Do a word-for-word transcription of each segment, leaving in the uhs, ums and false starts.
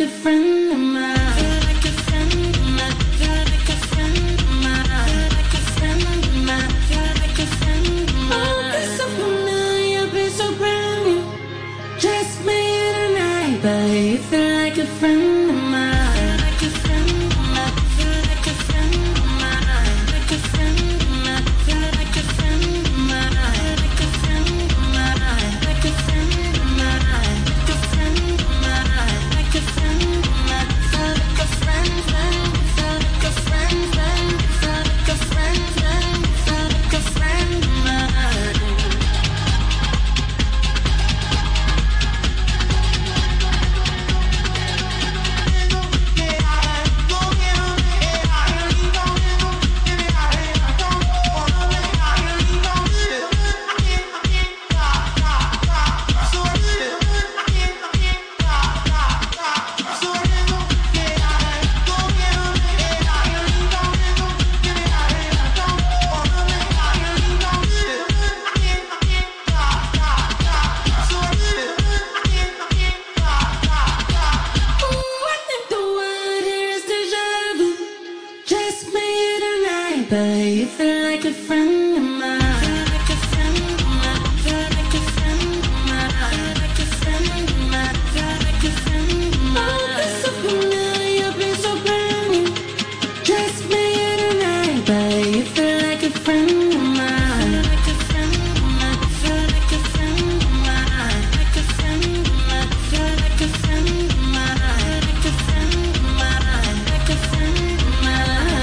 a friend of mine. Feel like a friend of mine. Feel like a friend of mine. Feel like a friend of mine. Feel like a friend of mine. Oh, be so familiar, be so brand new. Just made tonight, but you feel like a friend of mine. Feel like a friend of mine. Feel like a friend of mine. Like a friend of mine. Feel like a friend of mine. Like a friend of mine. Like a friend of mine. Like a friend of mine. Like a friend of mine. Feel like a friend, friend. Feel like a friend, friend. Feel like a friend, friend. Feel like a friend of mine. But you feel like a friend of mine. Feel like a friend of mine. Feel like a friend of mine. Feel like a friend of mine. Feel like a friend of mine. Oh, be so familiar, be so brand new. Just made it tonight, but you feel like a friend of mine. Feel like a friend of mine. Feel like a friend of mine. Like a friend of mine. Feel like a friend of mine. Like a friend of mine. Like a friend of mine.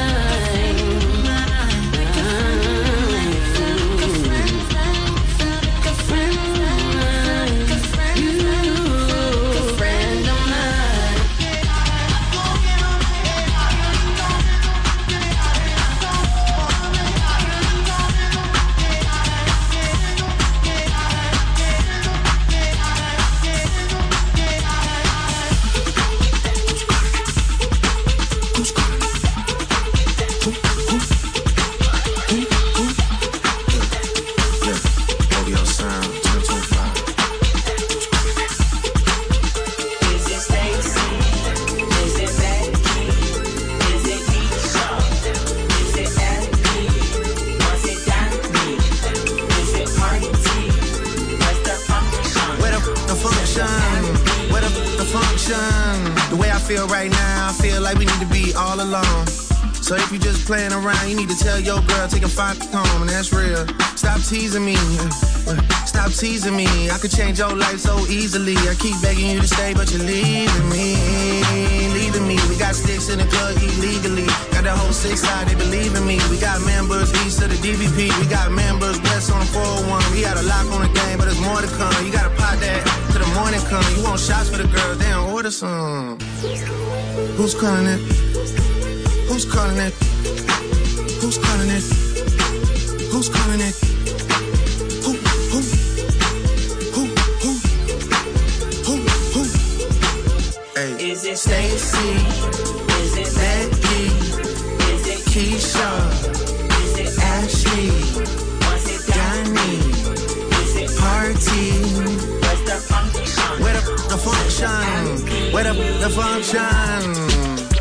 So if you just playing around, you need to tell your girl, take a five home, and that's real. Stop teasing me, stop teasing me. I could change your life so easily. I keep begging you to stay, but you're leaving me, leaving me. We got sticks in the club illegally. Got the whole six side, they believe in me. We got members east of the D V P. We got members west on the four oh one. We got a lock on the game, but there's more to come. You gotta pot that till the morning come. You want shots for the girls, they don't order some. Who's calling it? Who's calling it? Who's calling it? Who's calling it? Who, who? Who, who? Who, who? Hey. Is it Stacy? Is it Becky? Is it Keisha? Is it Ashley? Was it Danny? Is it Party? Where's the function? Where the, the function? Where the, the function?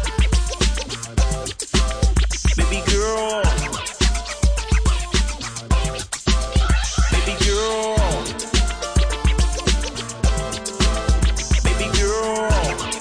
Baby girl, baby girl, baby girl,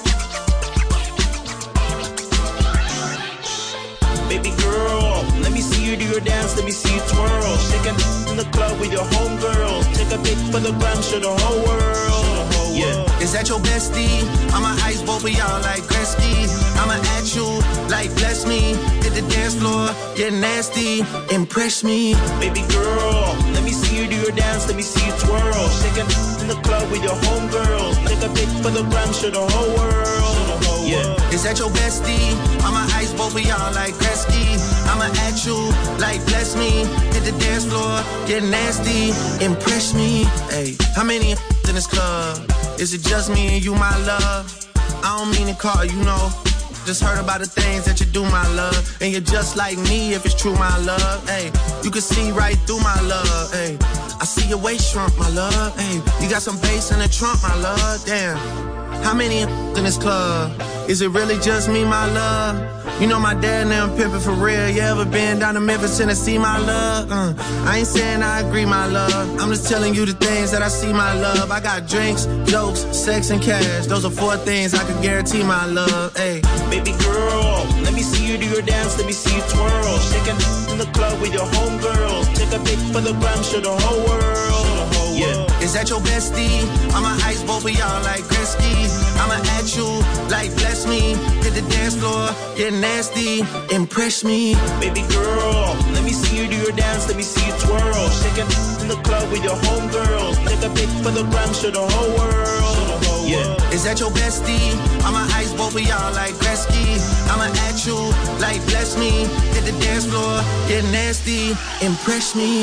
baby girl. Let me see you do your dance, let me see you twirl. Shake it in the club with your homegirls. Take a pic for the gram, show the whole world. Yeah. Is that your bestie? I'ma ice both of y'all like Gretzky. I'ma at you like bless me. Hit the dance floor, get nasty, impress me. Baby girl, let me see you do your dance, let me see you twirl. Shake it in the club with your homegirls. Take a pic for the gram, show the whole world. Yeah. Is that your bestie? I'ma ice both of y'all like Gretzky. I'ma at you like bless me. Hit the dance floor, get nasty, impress me. Hey, how many in this club? Is it just me and you, my love? I don't mean to call you, know. Just heard about the things that you do, my love. And you're just like me if it's true, my love. Hey, you can see right through my love. Hey, I see your waist shrunk, my love. Hey, you got some bass in the trunk, my love. Damn. How many in this club? Is it really just me, my love? You know my dad now I'm pimping for real. You ever been down to Memphis, Tennessee, my love? Uh, I ain't saying I agree, my love. I'm just telling you the things that I see, my love. I got drinks, jokes, sex, and cash. Those are four things I can guarantee, my love. Hey, baby girl, let me see you do your dance, let me see you twirl. Shaking in the club with your homegirls. Take a pic for the gram, show the whole world. Yeah. Is that your bestie? I'ma ice both of y'all like Gretzky. I'ma at you like bless me. Hit the dance floor, get nasty, impress me. Baby girl, let me see you do your dance, let me see you twirl. Shaking in the club with your homegirls. Take a pic for the gram, show the whole world. Yeah. Is that your bestie? I'ma ice both of y'all like Gretzky. I'ma at you like bless me. Hit the dance floor, get nasty, impress me.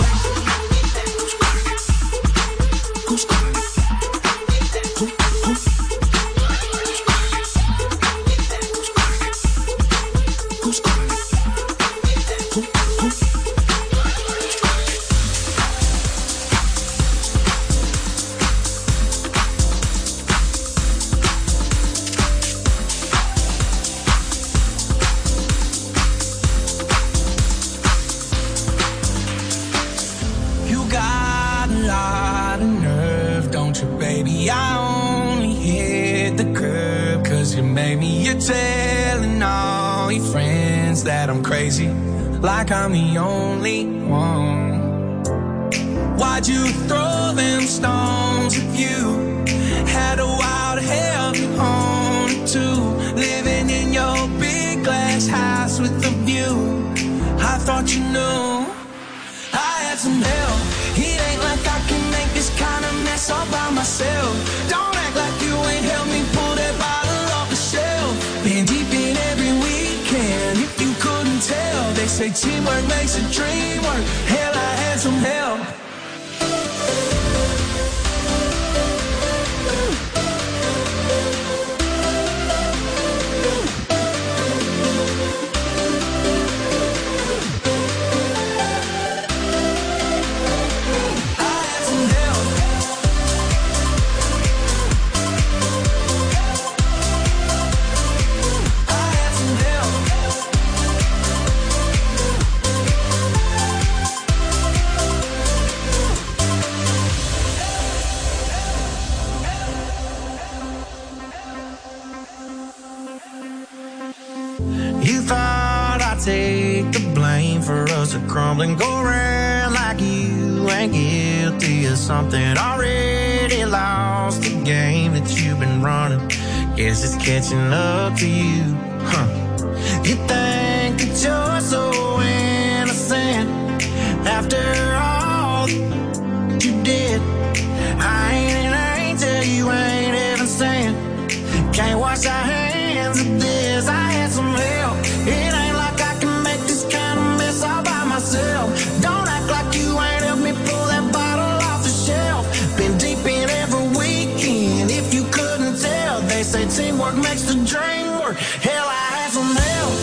Who's calling? Who, who? Who's calling? Who, who? You got a lot of nerve, don't you, baby? I only hit the curb 'cause you made me. You're telling all your friends that I'm crazy, like I'm the only one. Why'd you throw them stones if you had a wild hell you owned too? Living in your big glass house with a view. I thought you knew I had some help. It ain't like I can make this kind of mess all by myself. Don't act like you ain't helped me pull that bottle off the shelf. Been deep in every weekend, if you couldn't tell. They say teamwork makes a dream work. Hell, I had some help. You thought I'd take the blame for us to crumble and go around like you ain't guilty of something. Already lost the game that you've been running. Guess it's catching up to you, huh? You think that you're so innocent after all you did. I ain't an angel, you ain't even saying. Can't wash our hands of this. I had some help. It ain't like I can make this kind of mess all by myself. Don't act like you ain't helped me pull that bottle off the shelf. Been deep in every weekend, if you couldn't tell. They say teamwork makes the dream work. Hell, I had some help.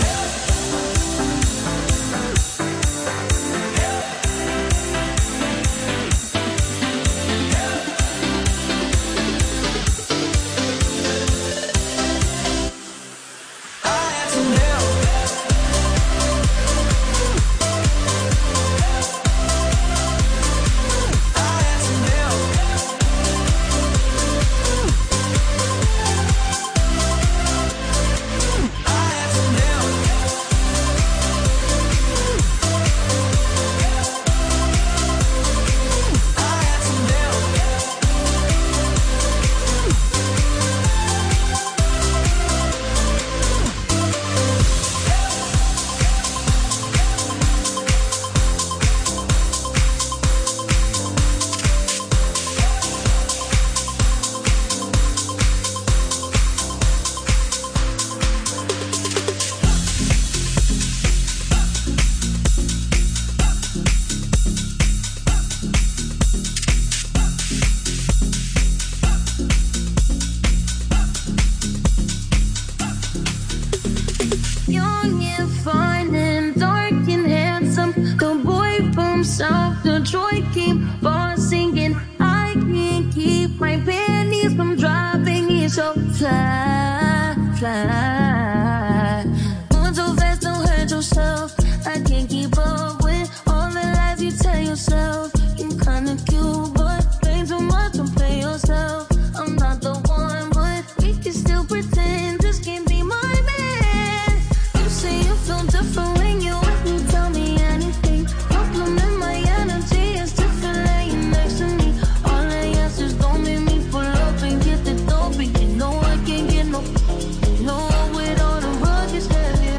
fly, fly. Moving too fast, don't hurt yourself. I can't keep up with all the lies you tell yourself. You're kinda cute, but ain't too much, don't play yourself. I'm not the one, but we can still pretend this can't be my man. You say you feel different when you're with me, tell me anything. Compliment my energy, it's different laying next to me. All I ask is don't make me pull up and get the dope. You know I can't get no, no with all the rugged heavy.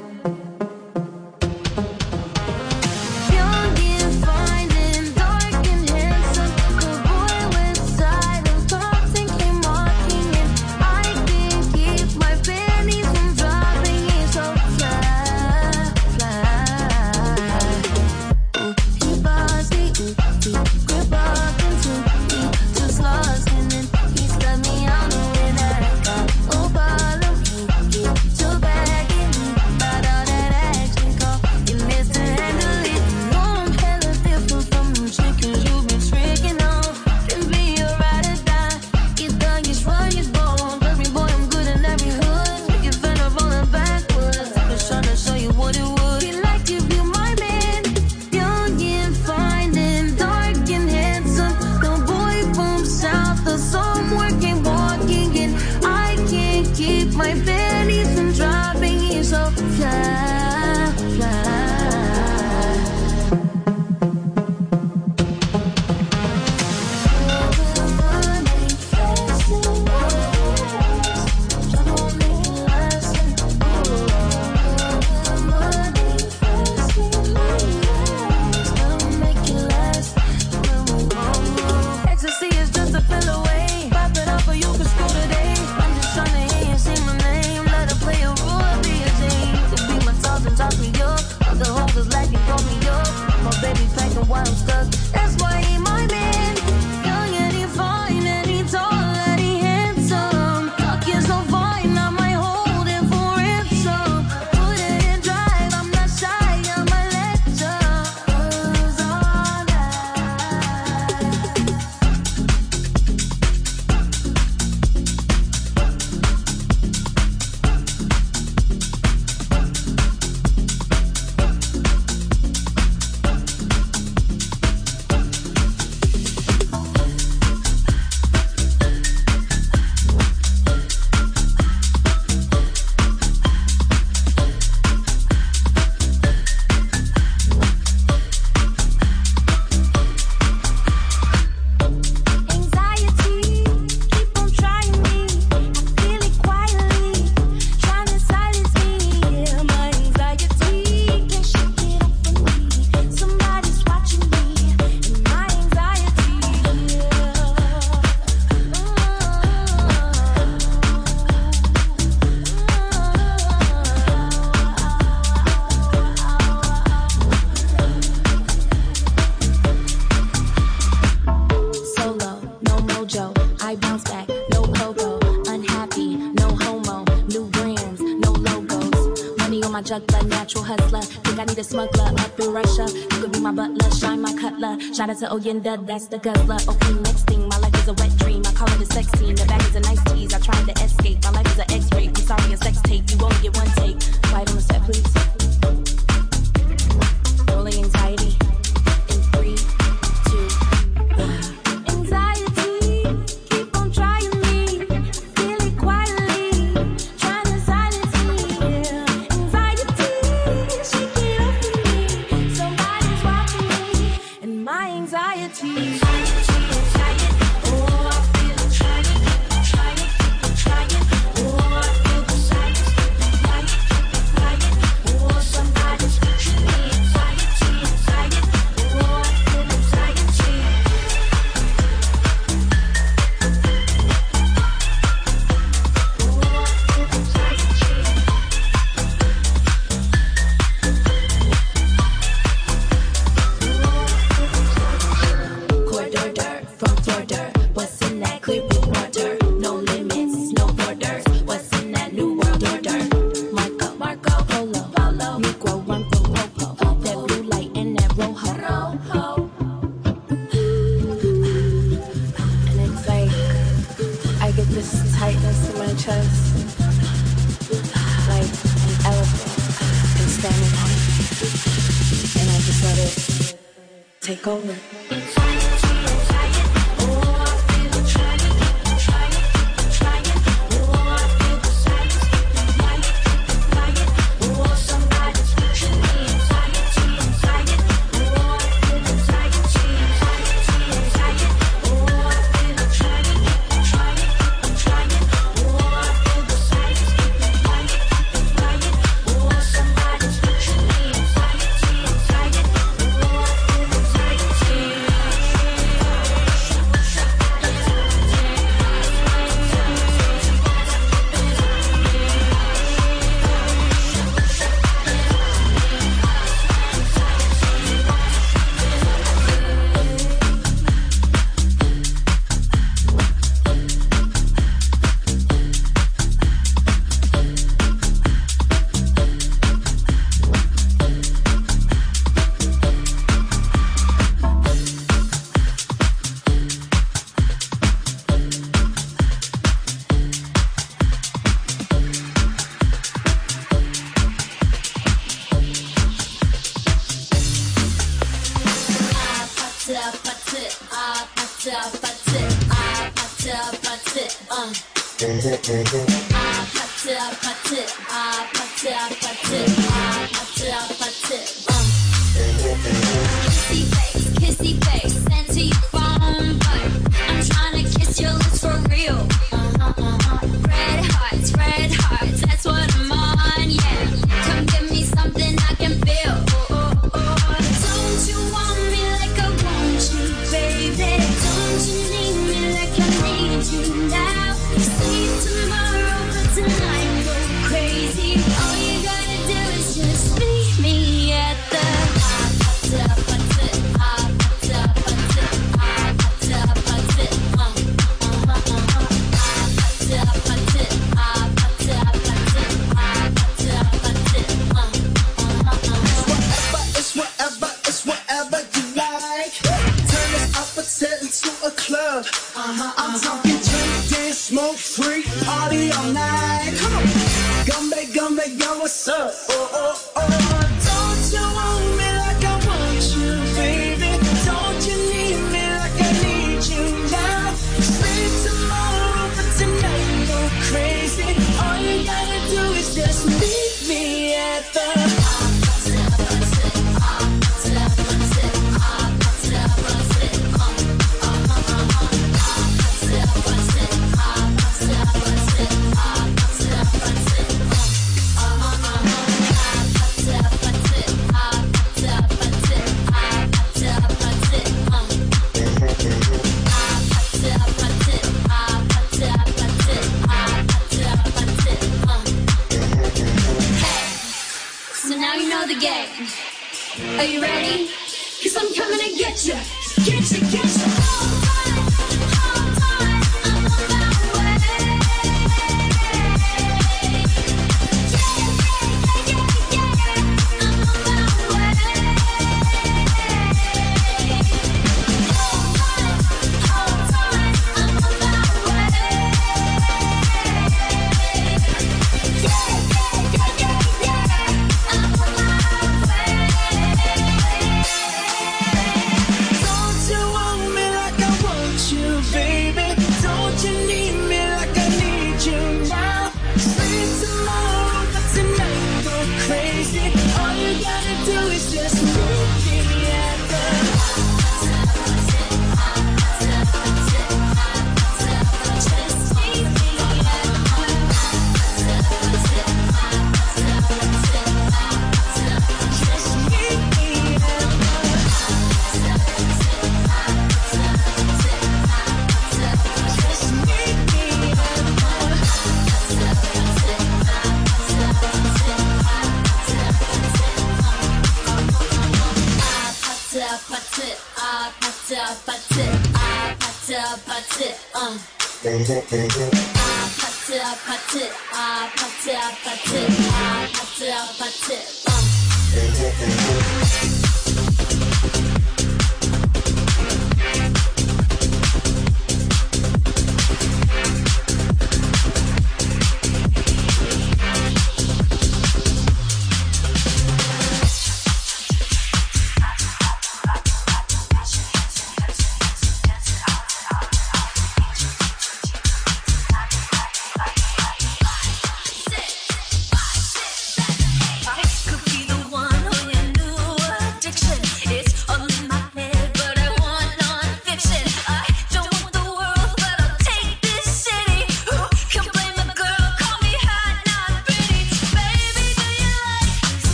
Young and fine and dark and handsome, the boy with side of thoughts and came walking in. I can't keep my panties from dropping in, so fly, fly. Ooh, he bossy, ooh, he grip up into me, just lost in it. He stepped me out the way that I got. Oh, follow me, get your bag in me, about all that action call. You missed to handle it. You know I'm hella different from them chickens you been tricking on. Can be a ride or die. You thug, you shrug, you bone. Every boy, I'm good in every hood. Make you fend up on the backwards. Just trying to show you what it would be like if you my man. Young and fine and dark and handsome, the boy from south of somewhere came walking in. I can't keep my panties from dropping in, so fly, fly. Ecstasy is just a pill away. Pop it up or you can screw today. I'm just trying to hear you say my name. Let her play a role, be a team. Could be my thoughts and talk me up. Other hoes like you call me up. My baby packing while I'm stuck. That's why he my man. Young and he fine and he tall and he handsome. Talking so fine, I might hold him for ransom. Put it in drive, I'm not shy, I might let ya. Cause all night. Anxiety, keep on trying me. I feel it quietly, trying to silence me. Yeah, my anxiety can't shake it off from me. Somebody's watching me, and my anxiety. Solo, no mojo. I bounce back, no pogo. Unhappy, no homo. New brands, no logos. Money on my juggler, natural hustler. Think I need a smuggler up in Russia. You could be my butler, shine my cutler. Shout out to Oyenda, that's the guzzler. Okay, next thing, my life is a wet dream. I call it a sex scene. The bag is a nice tease. I tried to escape. My life is an X-ray. I'm sorry, a sex tape. You only get one take. Quiet on the set, please. Rolling anxiety. In three, two, one. Anxiety, keep on trying me. Feel it quietly, trying to silence me. Yeah. Anxiety, shake it off from me. Somebody's watching me, and my anxiety. Anxiety, anxiety. Oh, I feel it trying, trying, trying. Oh, I feel the silence. take over.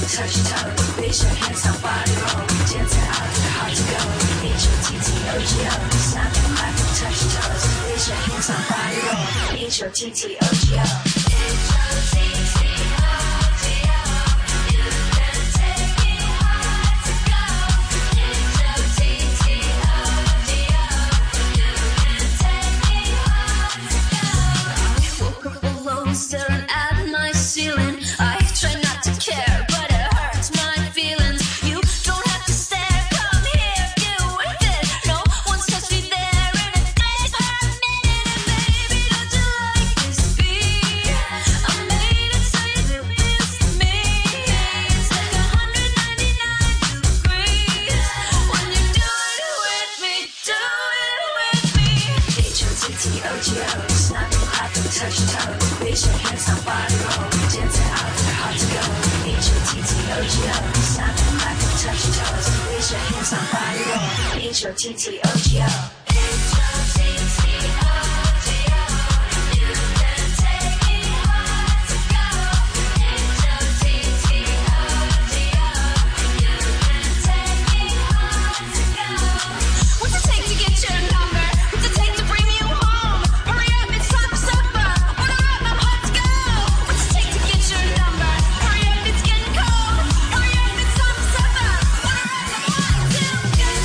touch your toes. Raise your hands up, body roll. Dance it out, hard to go. H O T T O G O. Snap your back and touch your toes. Raise your hands up, body roll. H O T T O G O. H O T T O G O. You can take me hard to go. H O T T O G O. You can take me hard to go. I woke up alone, staring at my ceiling. I try not to care, but it hurts my feelings. You don't have to stare, come here, get with it. No one's touched me there in a day for a minute. And baby, don't you like this beat? I made it so you miss me. It's like one hundred ninety-nine degrees when you do it with me, do it with me. H O T T O G O, snap your clap and touch your toes. Raise your hands on body roll, dance it out, they're hard to go. H O T T O G O, snap your clap and touch your toes. Raise your hands on body roll, H O T T O G O. H O T T O G O, you can take me hard to go. H O T T O G O, you can take me hard to go. What's it take to get your number? What's it take to bring you home? Hurry up, it's time for supper. Order up, I'm hot to go. What's it take to get your number? Hurry up, it's getting cold. Hurry up, it's time for supper. Order up, I'm hot to go. H O T T O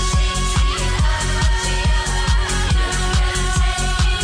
G O, you can take me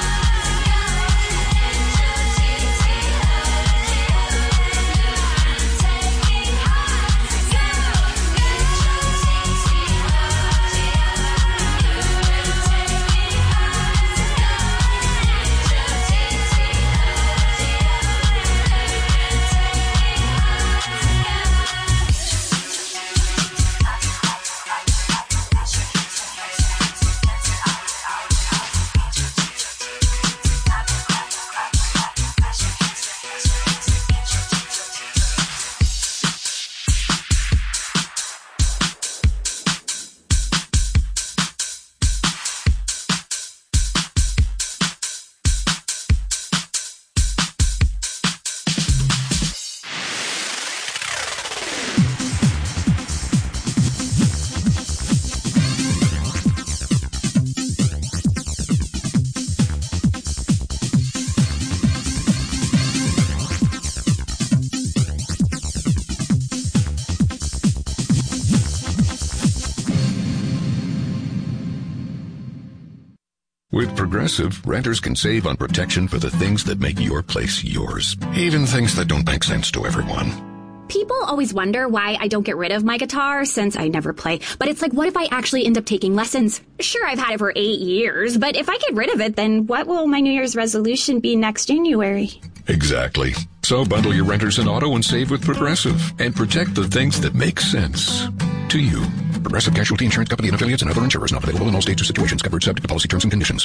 With Progressive, renters can save on protection for the things that make your place yours, even things that don't make sense to everyone. People always wonder why I don't get rid of my guitar since I never play. But it's like, what if I actually end up taking lessons? Sure, I've had it for eight years, but if I get rid of it, then what will my New Year's resolution be next January? Exactly. So bundle your renters and auto and save with Progressive and protect the things that make sense to you. Progressive Casualty Insurance Company and affiliates and other insurers not available in all states or situations. Covered subject to policy terms and conditions.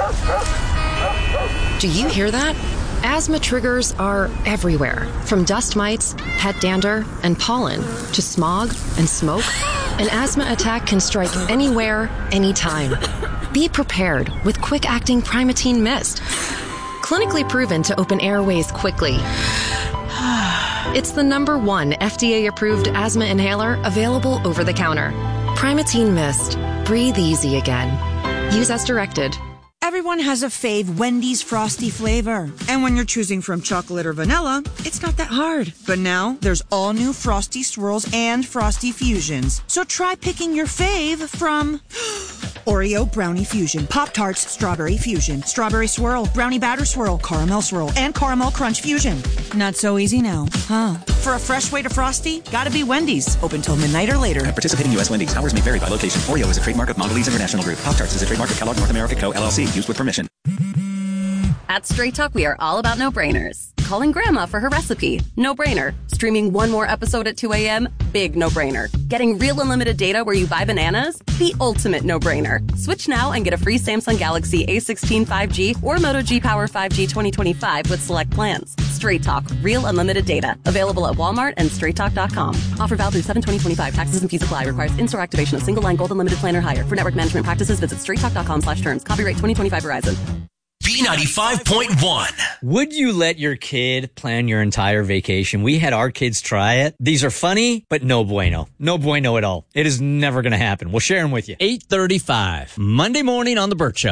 Do you hear that? Asthma triggers are everywhere, from dust mites, pet dander, and pollen, to smog and smoke. An asthma attack can strike anywhere, anytime. Be prepared with quick-acting Primatene Mist. Clinically proven to open airways quickly. It's the number one F D A-approved asthma inhaler available over the counter. Primatene Mist. Breathe easy again. Use as directed. Everyone has a fave Wendy's Frosty flavor. And when you're choosing from chocolate or vanilla, it's not that hard. But now, there's all new Frosty Swirls and Frosty Fusions. So try picking your fave from Oreo Brownie Fusion, Pop-Tarts Strawberry Fusion, Strawberry Swirl, Brownie Batter Swirl, Caramel Swirl, and Caramel Crunch Fusion. Not so easy now, huh? For a fresh way to Frosty, gotta be Wendy's. Open till midnight or later. At participating U S Wendy's, hours may vary by location. Oreo is a trademark of Mondelez International Group. Pop-Tarts is a trademark of Kellogg North America Co. L L C. Used with permission. At Straight Talk, we are all about no-brainers. Calling Grandma for her recipe? No-brainer. Streaming one more episode at two a.m.? Big no-brainer. Getting real unlimited data where you buy bananas? The ultimate no-brainer. Switch now and get a free Samsung Galaxy A sixteen five G or Moto G Power five G twenty twenty-five with select plans. Straight Talk. Real unlimited data. Available at Walmart and straight talk dot com. Offer valid through seven twenty twenty-five. Taxes and fees apply. Requires in-store activation of single line gold unlimited plan or higher. For network management practices, visit straight talk dot com slash terms. Copyright twenty twenty-five Verizon. B ninety-five point one. Would you let your kid plan your entire vacation? We had our kids try it. These are funny, but no bueno. No bueno at all. It is never going to happen. We'll share them with you. eight thirty-five, Monday morning on The Burt Show.